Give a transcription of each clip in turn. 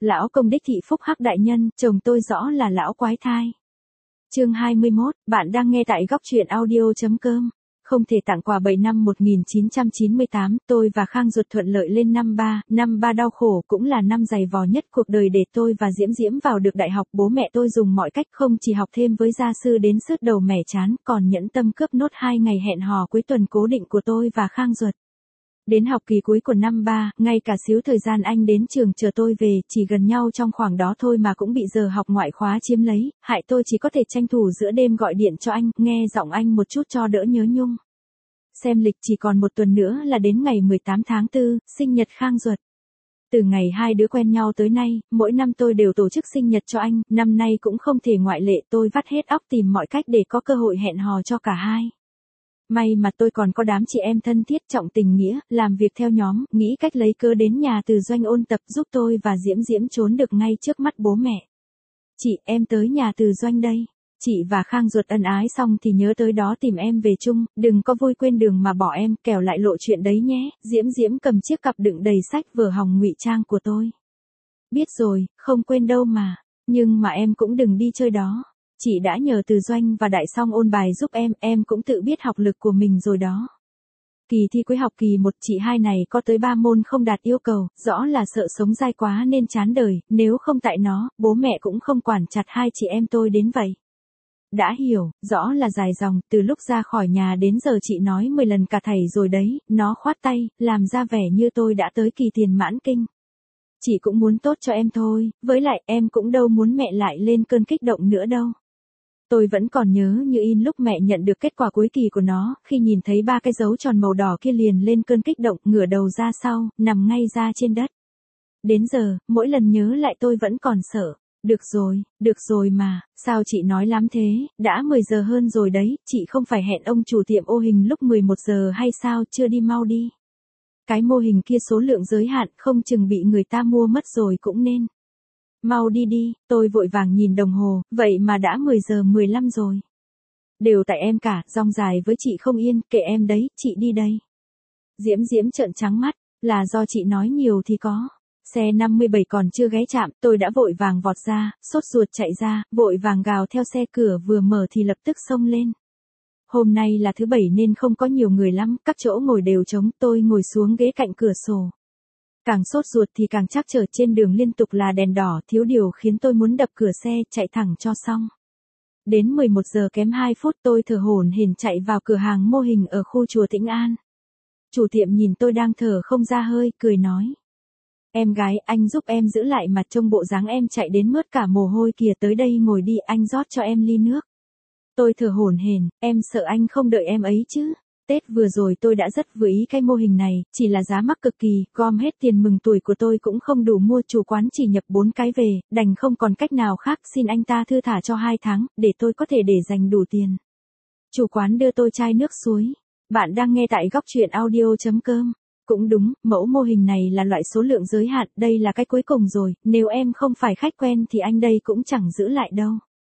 Lão công đích thị phúc hắc đại nhân, chồng tôi rõ là lão quái thai. Chương 21, bạn đang nghe tại góc truyện audio.com. Không thể tặng quà 7 năm 1998, tôi và Khang Duật thuận lợi lên năm ba đau khổ cũng là năm dày vò nhất cuộc đời để tôi và Diễm Diễm vào được đại học. Bố mẹ tôi dùng mọi cách không chỉ học thêm với gia sư đến sứt đầu mẻ chán, còn nhẫn tâm cướp nốt 2 ngày hẹn hò cuối tuần cố định của tôi và Khang Duật. Đến học kỳ cuối của năm 3, ngay cả xíu thời gian anh đến trường chờ tôi về, chỉ gần nhau trong khoảng đó thôi mà cũng bị giờ học ngoại khóa chiếm lấy, hại tôi chỉ có thể tranh thủ giữa đêm gọi điện cho anh, nghe giọng anh một chút cho đỡ nhớ nhung. Xem lịch chỉ còn một tuần nữa là đến ngày 18 tháng 4, sinh nhật Khang Duật. Từ ngày hai đứa quen nhau tới nay, mỗi năm tôi đều tổ chức sinh nhật cho anh, năm nay cũng không thể ngoại lệ, tôi vắt hết óc tìm mọi cách để có cơ hội hẹn hò cho cả hai. May mà tôi còn có đám chị em thân thiết trọng tình nghĩa, làm việc theo nhóm, nghĩ cách lấy cớ đến nhà Từ Doanh ôn tập giúp tôi và Diễm Diễm trốn được ngay trước mắt bố mẹ. Chị, em tới nhà Từ Doanh đây. Chị và Khang Duật ân ái xong thì nhớ tới đó tìm em về chung, đừng có vui quên đường mà bỏ em, kẻo lại lộ chuyện đấy nhé. Diễm Diễm cầm chiếc cặp đựng đầy sách vở hỏng ngụy trang của tôi. Biết rồi, không quên đâu mà. Nhưng mà em cũng đừng đi chơi đó. Chị đã nhờ Từ Doanh và Đại Song ôn bài giúp em cũng tự biết học lực của mình rồi đó. Kỳ thi cuối học kỳ 1 chị hai này có tới 3 môn không đạt yêu cầu, rõ là sợ sống dai quá nên chán đời, nếu không tại nó, bố mẹ cũng không quản chặt hai chị em tôi đến vậy. Đã hiểu, rõ là dài dòng, từ lúc ra khỏi nhà đến giờ chị nói 10 lần cả thầy rồi đấy, nó khoát tay, làm ra vẻ như tôi đã tới kỳ tiền mãn kinh. Chị cũng muốn tốt cho em thôi, với lại em cũng đâu muốn mẹ lại lên cơn kích động nữa đâu. Tôi vẫn còn nhớ như in lúc mẹ nhận được kết quả cuối kỳ của nó, khi nhìn thấy 3 cái dấu tròn màu đỏ kia liền lên cơn kích động, ngửa đầu ra sau, nằm ngay ra trên đất. Đến giờ, mỗi lần nhớ lại tôi vẫn còn sợ. Được rồi mà, sao chị nói lắm thế, đã 10 giờ hơn rồi đấy, chị không phải hẹn ông chủ tiệm ô hình lúc 11 giờ hay sao, chưa đi mau đi. Cái mô hình kia số lượng giới hạn, không chừng bị người ta mua mất rồi cũng nên. Mau đi đi, tôi vội vàng nhìn đồng hồ, vậy mà đã 10 giờ 15 rồi. Đều tại em cả, dong dài với chị không yên, kệ em đấy, chị đi đây. Diễm Diễm trợn trắng mắt, là do chị nói nhiều thì có. Xe 57 còn chưa ghé chạm, tôi đã vội vàng vọt ra, sốt ruột chạy ra, vội vàng gào theo xe, cửa vừa mở thì lập tức xông lên. Hôm nay là thứ 7 nên không có nhiều người lắm, các chỗ ngồi đều trống, tôi ngồi xuống ghế cạnh cửa sổ. Càng sốt ruột thì càng trắc trở, trên đường liên tục là đèn đỏ, thiếu điều khiến tôi muốn đập cửa xe, chạy thẳng cho xong. Đến 11 giờ kém 2 phút tôi thở hổn hển chạy vào cửa hàng mô hình ở khu chùa Tĩnh An. Chủ tiệm nhìn tôi đang thở không ra hơi, cười nói. Em gái, anh giúp em giữ lại mặt, trông bộ dáng em chạy đến mướt cả mồ hôi kìa, tới đây ngồi đi, anh rót cho em ly nước. Tôi thở hổn hển, em sợ anh không đợi em ấy chứ. Tết vừa rồi tôi đã rất vừa ý cái mô hình này, chỉ là giá mắc cực kỳ, gom hết tiền mừng tuổi của tôi cũng không đủ mua, chủ quán chỉ nhập 4 cái về, đành không còn cách nào khác, xin anh ta thư thả cho 2 tháng, để tôi có thể để dành đủ tiền. Chủ quán đưa tôi chai nước suối. Bạn đang nghe tại góc truyện audio.com. Cũng đúng, mẫu mô hình này là loại số lượng giới hạn, đây là cái cuối cùng rồi, nếu em không phải khách quen thì anh đây cũng chẳng giữ lại đâu.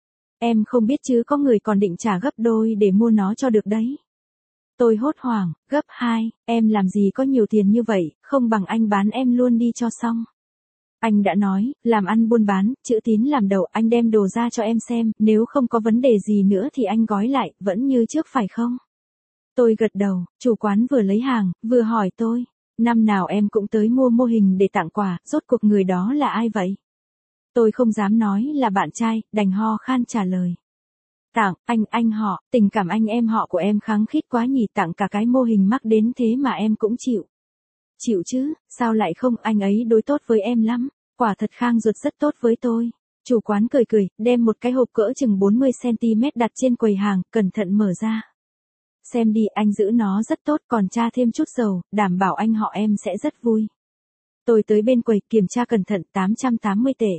Em không biết chứ có người còn định trả gấp đôi để mua nó cho được đấy. Tôi hốt hoảng, gấp 2, em làm gì có nhiều tiền như vậy, không bằng anh bán em luôn đi cho xong. Anh đã nói, làm ăn buôn bán, chữ tín làm đầu, anh đem đồ ra cho em xem, nếu không có vấn đề gì nữa thì anh gói lại, vẫn như trước phải không? Tôi gật đầu, chủ quán vừa lấy hàng, vừa hỏi tôi, năm nào em cũng tới mua mô hình để tặng quà, rốt cuộc người đó là ai vậy? Tôi không dám nói là bạn trai, đành ho khan trả lời. Tặng, anh họ, tình cảm anh em họ của em khăng khít quá nhỉ, tặng cả cái mô hình mắc đến thế mà em cũng chịu. Chịu chứ, sao lại không, anh ấy đối tốt với em lắm, quả thật Khang Duật rất tốt với tôi. Chủ quán cười, đem một cái hộp cỡ chừng 40cm đặt trên quầy hàng, cẩn thận mở ra. Xem đi, anh giữ nó rất tốt, còn tra thêm chút dầu, đảm bảo anh họ em sẽ rất vui. Tôi tới bên quầy, kiểm tra cẩn thận, 880 tệ.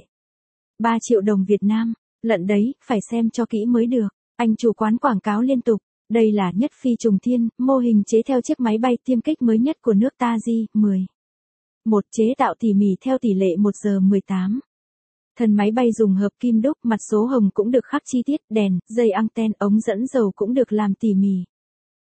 3 triệu đồng Việt Nam, lận đấy, phải xem cho kỹ mới được. Anh chủ quán quảng cáo liên tục, đây là nhất phi trùng thiên, mô hình chế theo chiếc máy bay tiêm kích mới nhất của nước ta J-10. Một chế tạo tỉ mỉ theo tỷ lệ 1:18. Thân máy bay dùng hợp kim đúc, mặt số hồng cũng được khắc chi tiết, đèn, dây anten, ống dẫn dầu cũng được làm tỉ mỉ.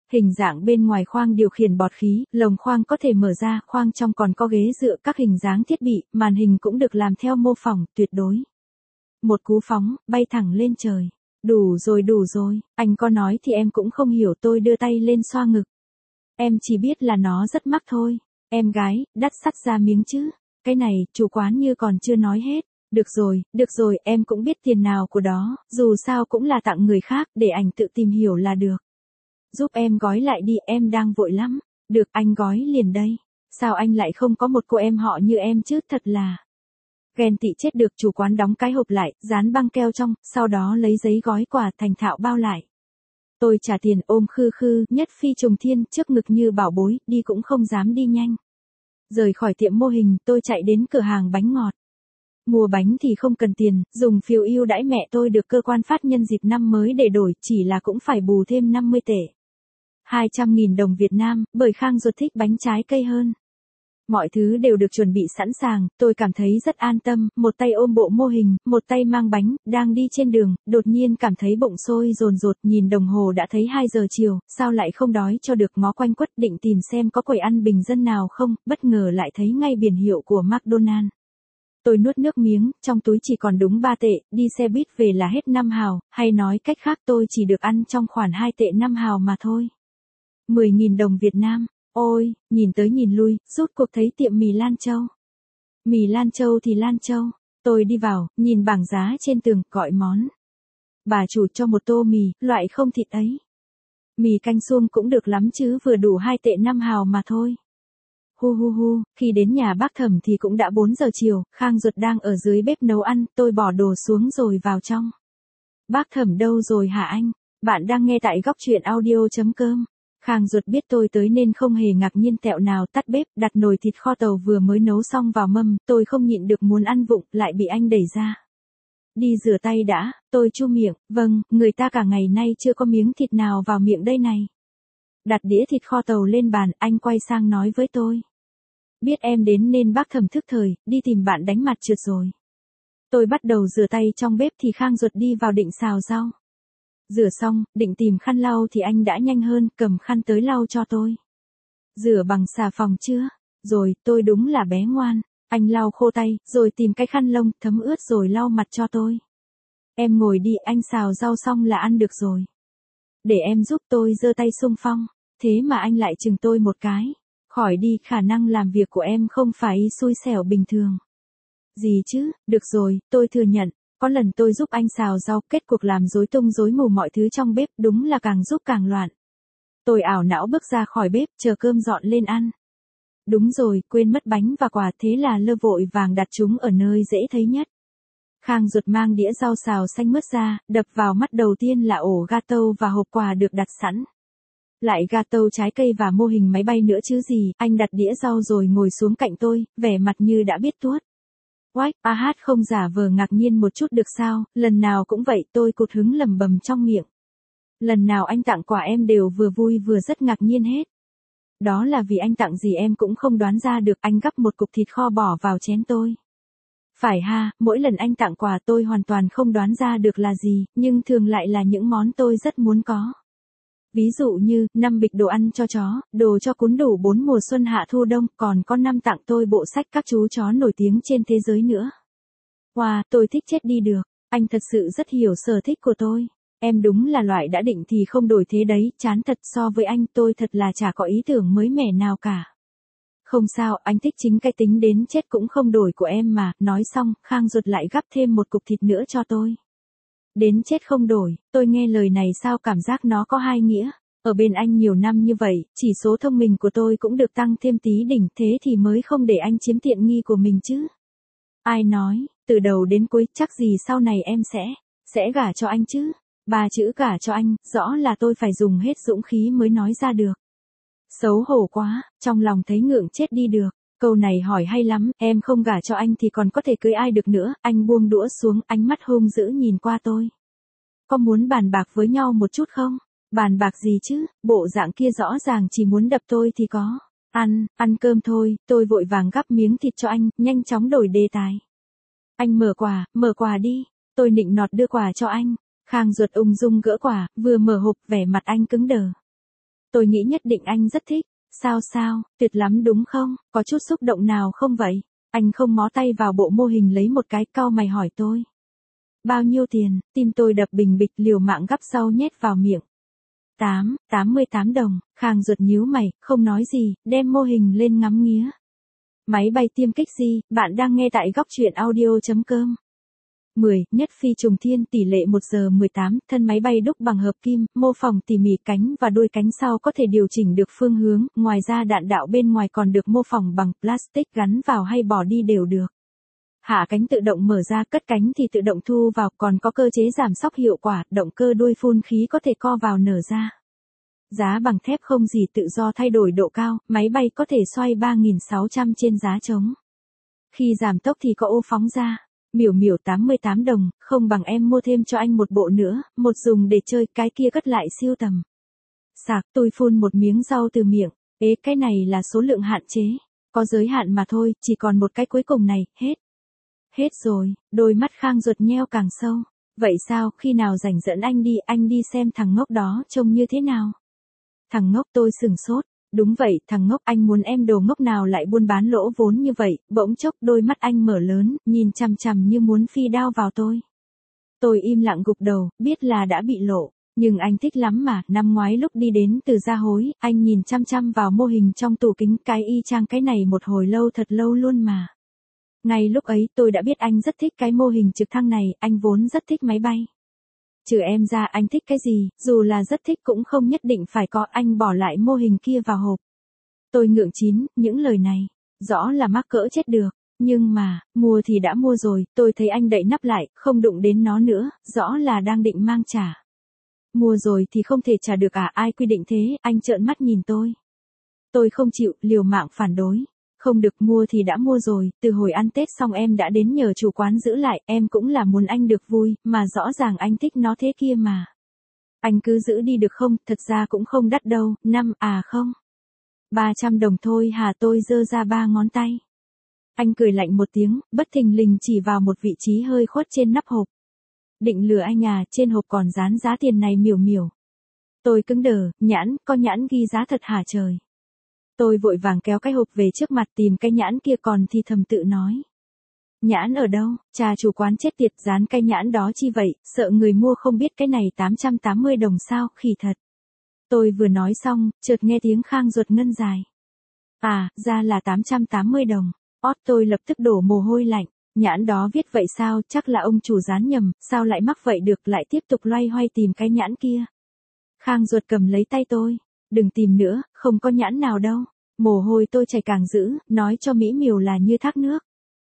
Hình dạng bên ngoài khoang điều khiển bọt khí, lồng khoang có thể mở ra, khoang trong còn có ghế dựa, các hình dáng thiết bị, màn hình cũng được làm theo mô phỏng, tuyệt đối. Một cú phóng, bay thẳng lên trời. Đủ rồi, anh có nói thì em cũng không hiểu, tôi đưa tay lên xoa ngực. Em chỉ biết là nó rất mắc thôi. Em gái, đắt sắt ra miếng chứ. Cái này, chủ quán như còn chưa nói hết. Được rồi, em cũng biết tiền nào của đó, dù sao cũng là tặng người khác, để anh tự tìm hiểu là được. Giúp em gói lại đi, em đang vội lắm. Được, anh gói liền đây. Sao anh lại không có một cô em họ như em chứ, thật là. Ghen tị chết được, chủ quán đóng cái hộp lại, dán băng keo trong, sau đó lấy giấy gói quà thành thạo bao lại. Tôi trả tiền, ôm khư khư, nhất phi trùng thiên, trước ngực như bảo bối, đi cũng không dám đi nhanh. Rời khỏi tiệm mô hình, tôi chạy đến cửa hàng bánh ngọt. Mua bánh thì không cần tiền, dùng phiếu ưu đãi mẹ tôi được cơ quan phát nhân dịp năm mới để đổi, chỉ là cũng phải bù thêm 50 tệ. 200.000 đồng Việt Nam, bởi Khang ruột thích bánh trái cây hơn. Mọi thứ đều được chuẩn bị sẵn sàng, tôi cảm thấy rất an tâm, một tay ôm bộ mô hình, một tay mang bánh, đang đi trên đường, đột nhiên cảm thấy bụng sôi dồn dột, nhìn đồng hồ đã thấy 2 giờ chiều, sao lại không đói cho được, ngó quanh quất định tìm xem có quầy ăn bình dân nào không, bất ngờ lại thấy ngay biển hiệu của McDonald's. Tôi nuốt nước miếng, trong túi chỉ còn đúng 3 tệ, đi xe buýt về là hết 5 hào, hay nói cách khác tôi chỉ được ăn trong khoản 2 tệ 5 hào mà thôi. 10.000 đồng Việt Nam. Ôi, nhìn tới nhìn lui, rốt cuộc thấy tiệm mì Lan Châu. Mì Lan Châu thì Lan Châu. Tôi đi vào, nhìn bảng giá trên tường, gọi món. Bà chủ cho một tô mì, loại không thịt ấy. Mì canh suông cũng được lắm chứ, vừa đủ 2 tệ 5 hào mà thôi. Khi đến nhà bác Thẩm thì cũng đã 4 giờ chiều, Khang ruột đang ở dưới bếp nấu ăn, tôi bỏ đồ xuống rồi vào trong. Bác Thẩm đâu rồi hả anh? Bạn đang nghe tại góc truyện audio.com. Khang ruột biết tôi tới nên không hề ngạc nhiên tẹo nào, tắt bếp, đặt nồi thịt kho tàu vừa mới nấu xong vào mâm, tôi không nhịn được muốn ăn vụng, lại bị anh đẩy ra. Đi rửa tay đã, tôi chu miệng, vâng, người ta cả ngày nay chưa có miếng thịt nào vào miệng đây này. Đặt đĩa thịt kho tàu lên bàn, anh quay sang nói với tôi. Biết em đến nên bác Thẩm thức thời, đi tìm bạn đánh mặt trượt rồi. Tôi bắt đầu rửa tay trong bếp thì Khang ruột đi vào định xào rau. Rửa xong, định tìm khăn lau thì anh đã nhanh hơn, cầm khăn tới lau cho tôi. Rửa bằng xà phòng chưa? Rồi, tôi đúng là bé ngoan. Anh lau khô tay, rồi tìm cái khăn lông, thấm ướt rồi lau mặt cho tôi. Em ngồi đi, anh xào rau xong là ăn được rồi. Để em giúp, tôi giơ tay xung phong. Thế mà anh lại chừng tôi một cái. Khỏi đi, khả năng làm việc của em không phải xui xẻo bình thường. Gì chứ, được rồi, tôi thừa nhận. Có lần tôi giúp anh xào rau, kết cuộc làm rối tung rối mù mọi thứ trong bếp, đúng là càng giúp càng loạn. Tôi ảo não bước ra khỏi bếp, chờ cơm dọn lên ăn. Đúng rồi, quên mất bánh và quà, thế là lơ vội vàng đặt chúng ở nơi dễ thấy nhất. Khang ruột mang đĩa rau xào xanh mướt ra, đập vào mắt đầu tiên là ổ gato và hộp quà được đặt sẵn. Lại gato trái cây và mô hình máy bay nữa chứ gì, anh đặt đĩa rau rồi ngồi xuống cạnh tôi, vẻ mặt như đã biết tuốt. Oách, không giả vờ ngạc nhiên một chút được sao, lần nào cũng vậy, tôi cụt hứng lẩm bẩm trong miệng. Lần nào anh tặng quà em đều vừa vui vừa rất ngạc nhiên hết. Đó là vì anh tặng gì em cũng không đoán ra được, anh gắp một cục thịt kho bỏ vào chén tôi. Phải ha, mỗi lần anh tặng quà tôi hoàn toàn không đoán ra được là gì, nhưng thường lại là những món tôi rất muốn có. Ví dụ như, 5 bịch đồ ăn cho chó, đồ cho cún đủ 4 mùa xuân hạ thu đông, còn có 5 tặng tôi bộ sách các chú chó nổi tiếng trên thế giới nữa. Wow, tôi thích chết đi được, anh thật sự rất hiểu sở thích của tôi. Em đúng là loại đã định thì không đổi thế đấy, chán thật, so với anh tôi thật là chả có ý tưởng mới mẻ nào cả. Không sao, anh thích chính cái tính đến chết cũng không đổi của em mà, nói xong, Khang ruột lại gắp thêm một cục thịt nữa cho tôi. Đến chết không đổi, tôi nghe lời này sao cảm giác nó có hai nghĩa. Ở bên anh nhiều năm như vậy, chỉ số thông minh của tôi cũng được tăng thêm tí đỉnh, thế thì mới không để anh chiếm tiện nghi của mình chứ. Ai nói, từ đầu đến cuối, chắc gì sau này em sẽ gả cho anh chứ. 3 chữ gả cho anh, rõ là tôi phải dùng hết dũng khí mới nói ra được. Xấu hổ quá, trong lòng thấy ngượng chết đi được. Câu này hỏi hay lắm, em không gả cho anh thì còn có thể cưới ai được nữa, anh buông đũa xuống, ánh mắt hung dữ nhìn qua tôi. Có muốn bàn bạc với nhau một chút không? Bàn bạc gì chứ, bộ dạng kia rõ ràng chỉ muốn đập tôi thì có. Ăn cơm thôi, tôi vội vàng gắp miếng thịt cho anh, nhanh chóng đổi đề tài. Anh mở quà đi, tôi nịnh nọt đưa quà cho anh. Khang ruột ung dung gỡ quà, vừa mở hộp, vẻ mặt anh cứng đờ. Tôi nghĩ nhất định anh rất thích. Sao, tuyệt lắm đúng không? Có chút xúc động nào không vậy? Anh không mó tay vào bộ mô hình lấy một cái, cau mày hỏi tôi. Bao nhiêu tiền? Tim tôi đập bình bịch, liều mạng gắp rau nhét vào miệng. 88 đồng. Khang Duật nhíu mày, không nói gì, đem mô hình lên ngắm nghía. Máy bay tiêm kích gì? Bạn đang nghe tại góc truyện audio.com. 10. Nhất phi trùng thiên, tỷ lệ 1:18, thân máy bay đúc bằng hợp kim, mô phỏng tỉ mỉ, cánh và đuôi cánh sau có thể điều chỉnh được phương hướng, ngoài ra đạn đạo bên ngoài còn được mô phỏng bằng plastic, gắn vào hay bỏ đi đều được. Hạ cánh tự động mở ra, cất cánh thì tự động thu vào, còn có cơ chế giảm xóc hiệu quả, động cơ đuôi phun khí có thể co vào nở ra. Giá bằng thép không gì tự do thay đổi độ cao, máy bay có thể xoay 3.600 trên giá trống. Khi giảm tốc thì có ô phóng ra. Miểu 88 đồng, không bằng em mua thêm cho anh một bộ nữa, một dùng để chơi, cái kia cất lại siêu tầm. Sạc, tôi phun một miếng rau từ miệng. Ế, cái này là số lượng hạn chế. Có giới hạn mà thôi, chỉ còn một cái cuối cùng này, hết. Hết rồi, đôi mắt Khang Duật nheo càng sâu. Vậy sao, khi nào rảnh dẫn anh đi xem thằng ngốc đó trông như thế nào? Thằng ngốc, tôi sửng sốt. Đúng vậy, thằng ngốc, anh muốn em đồ ngốc nào lại buôn bán lỗ vốn như vậy? Bỗng chốc đôi mắt anh mở lớn, nhìn chằm chằm như muốn phi đao vào tôi. Tôi im lặng gục đầu, biết là đã bị lộ. Nhưng anh thích lắm mà, năm ngoái lúc đi đến từ Gia Hối, anh nhìn chăm chăm vào mô hình trong tủ kính, cái y chang cái này một hồi lâu, thật lâu luôn mà. Ngay lúc ấy tôi đã biết anh rất thích cái mô hình trực thăng này, anh vốn rất thích máy bay. Trừ em ra anh thích cái gì, dù là rất thích cũng không nhất định phải có, anh bỏ lại mô hình kia vào hộp. Tôi ngượng chín, những lời này, rõ là mắc cỡ chết được, nhưng mà, mua thì đã mua rồi, tôi thấy anh đậy nắp lại, không đụng đến nó nữa, rõ là đang định mang trả. Mua rồi thì không thể trả được à, ai quy định thế, anh trợn mắt nhìn tôi. Tôi không chịu, liều mạng phản đối. Không được, mua thì đã mua rồi, từ hồi ăn Tết xong em đã đến nhờ chủ quán giữ lại, em cũng là muốn anh được vui, mà rõ ràng anh thích nó thế kia mà. Anh cứ giữ đi được không, thật ra cũng không đắt đâu, không. 300 đồng thôi hả, tôi giơ ra 3 ngón tay. Anh cười lạnh một tiếng, bất thình lình chỉ vào một vị trí hơi khuất trên nắp hộp. Định lừa anh à, trên hộp còn dán giá tiền này miểu. Tôi cứng đờ, có nhãn ghi giá thật hả trời. Tôi vội vàng kéo cái hộp về trước mặt tìm cái nhãn kia, còn thì thầm tự nói. Nhãn ở đâu, cha chủ quán chết tiệt, dán cái nhãn đó chi vậy, sợ người mua không biết cái này 880 đồng sao, khỉ thật. Tôi vừa nói xong, chợt nghe tiếng Khang Duật ngân dài. À, ra là 880 đồng. Tôi lập tức đổ mồ hôi lạnh. Nhãn đó viết vậy sao, chắc là ông chủ dán nhầm, sao lại mắc vậy được, lại tiếp tục loay hoay tìm cái nhãn kia. Khang Duật cầm lấy tay tôi. Đừng tìm nữa, không có nhãn nào đâu. Mồ hôi tôi chảy càng dữ, nói cho mỹ miều là như thác nước.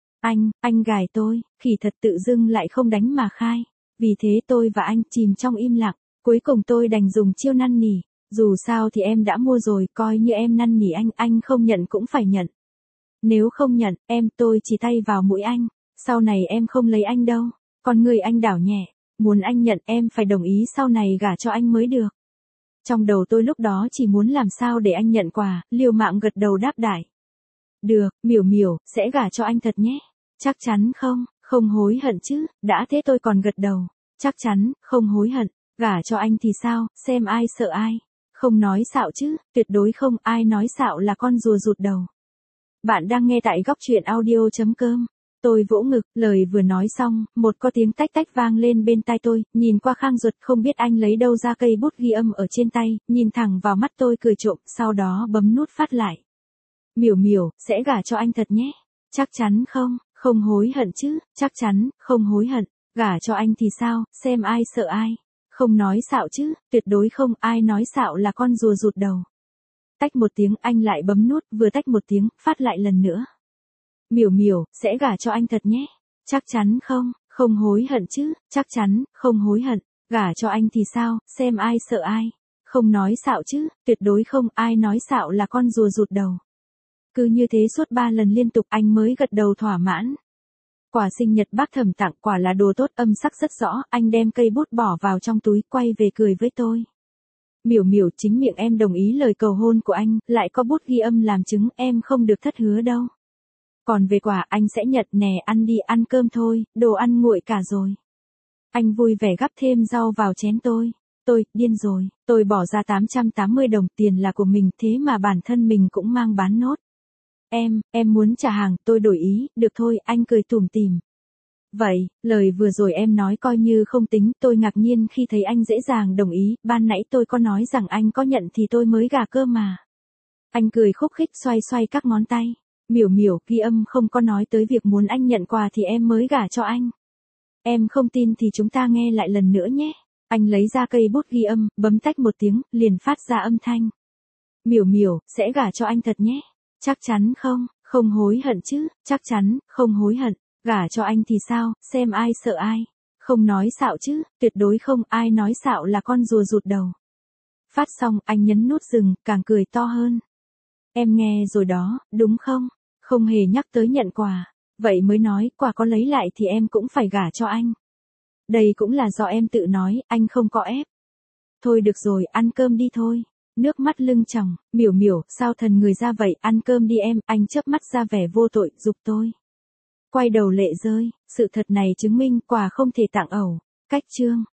Anh gài tôi, khỉ thật, tự dưng lại không đánh mà khai. Vì thế tôi và anh chìm trong im lặng, cuối cùng tôi đành dùng chiêu năn nỉ. Dù sao thì em đã mua rồi, coi như em năn nỉ anh không nhận cũng phải nhận. Nếu không nhận, tôi chỉ tay vào mũi anh. Sau này em không lấy anh đâu. Con người anh đảo nhẹ, muốn anh nhận em phải đồng ý sau này gả cho anh mới được. Trong đầu tôi lúc đó chỉ muốn làm sao để anh nhận quà, liều mạng gật đầu đáp đại. Được, miểu, sẽ gả cho anh thật nhé. Chắc chắn không hối hận chứ, đã thế tôi còn gật đầu. Chắc chắn, không hối hận, gả cho anh thì sao, xem ai sợ ai. Không nói xạo chứ, tuyệt đối không, ai nói xạo là con rùa rụt đầu. Bạn đang nghe tại góc truyện audio.com. Tôi vỗ ngực, lời vừa nói xong, có tiếng tách tách vang lên bên tai tôi, nhìn qua Khang Duật, không biết anh lấy đâu ra cây bút ghi âm ở trên tay, nhìn thẳng vào mắt tôi cười trộm, sau đó bấm nút phát lại. Miểu, sẽ gả cho anh thật nhé. Chắc chắn không hối hận chứ, chắc chắn, không hối hận, gả cho anh thì sao, xem ai sợ ai. Không nói xạo chứ, tuyệt đối không, ai nói xạo là con rùa rụt đầu. Tách một tiếng, anh lại bấm nút, vừa tách một tiếng, phát lại lần nữa. Miểu, sẽ gả cho anh thật nhé. Chắc chắn không hối hận chứ, chắc chắn, không hối hận, gả cho anh thì sao, xem ai sợ ai. Không nói xạo chứ, tuyệt đối không, ai nói xạo là con rùa rụt đầu. Cứ như thế suốt 3 lần liên tục anh mới gật đầu thỏa mãn. Quà sinh nhật bác Thẩm tặng, quả là đồ tốt, âm sắc rất rõ, anh đem cây bút bỏ vào trong túi, quay về cười với tôi. Miểu, chính miệng em đồng ý lời cầu hôn của anh, lại có bút ghi âm làm chứng, em không được thất hứa đâu. Còn về quà anh sẽ nhận nè, ăn đi, ăn cơm thôi, đồ ăn nguội cả rồi. Anh vui vẻ gắp thêm rau vào chén tôi. điên rồi, tôi bỏ ra 880 đồng tiền là của mình thế mà bản thân mình cũng mang bán nốt. Em muốn trả hàng, tôi đổi ý, được thôi, anh cười tủm tỉm. Vậy, lời vừa rồi em nói coi như không tính, tôi ngạc nhiên khi thấy anh dễ dàng đồng ý, ban nãy tôi có nói rằng anh có nhận thì tôi mới gả cơ mà. Anh cười khúc khích xoay xoay các ngón tay. Miểu miểu, ghi âm không có nói tới việc muốn anh nhận quà thì em mới gả cho anh. Em không tin thì chúng ta nghe lại lần nữa nhé. Anh lấy ra cây bút ghi âm, bấm tách một tiếng, liền phát ra âm thanh. Miểu miểu, sẽ gả cho anh thật nhé. Chắc chắn không, không hối hận chứ, chắc chắn, không hối hận. Gả cho anh thì sao, xem ai sợ ai. Không nói xạo chứ, tuyệt đối không, ai nói xạo là con rùa rụt đầu. Phát xong, anh nhấn nút dừng, càng cười to hơn. Em nghe rồi đó, đúng không? Không hề nhắc tới nhận quà. Vậy mới nói, quà có lấy lại thì em cũng phải gả cho anh. Đây cũng là do em tự nói, anh không có ép. Thôi được rồi, ăn cơm đi thôi. Nước mắt lưng tròng, miểu miểu, sao thần người ra vậy, ăn cơm đi em, anh chớp mắt ra vẻ vô tội, giục tôi. Quay đầu lệ rơi, sự thật này chứng minh quà không thể tặng ẩu. Cách chương.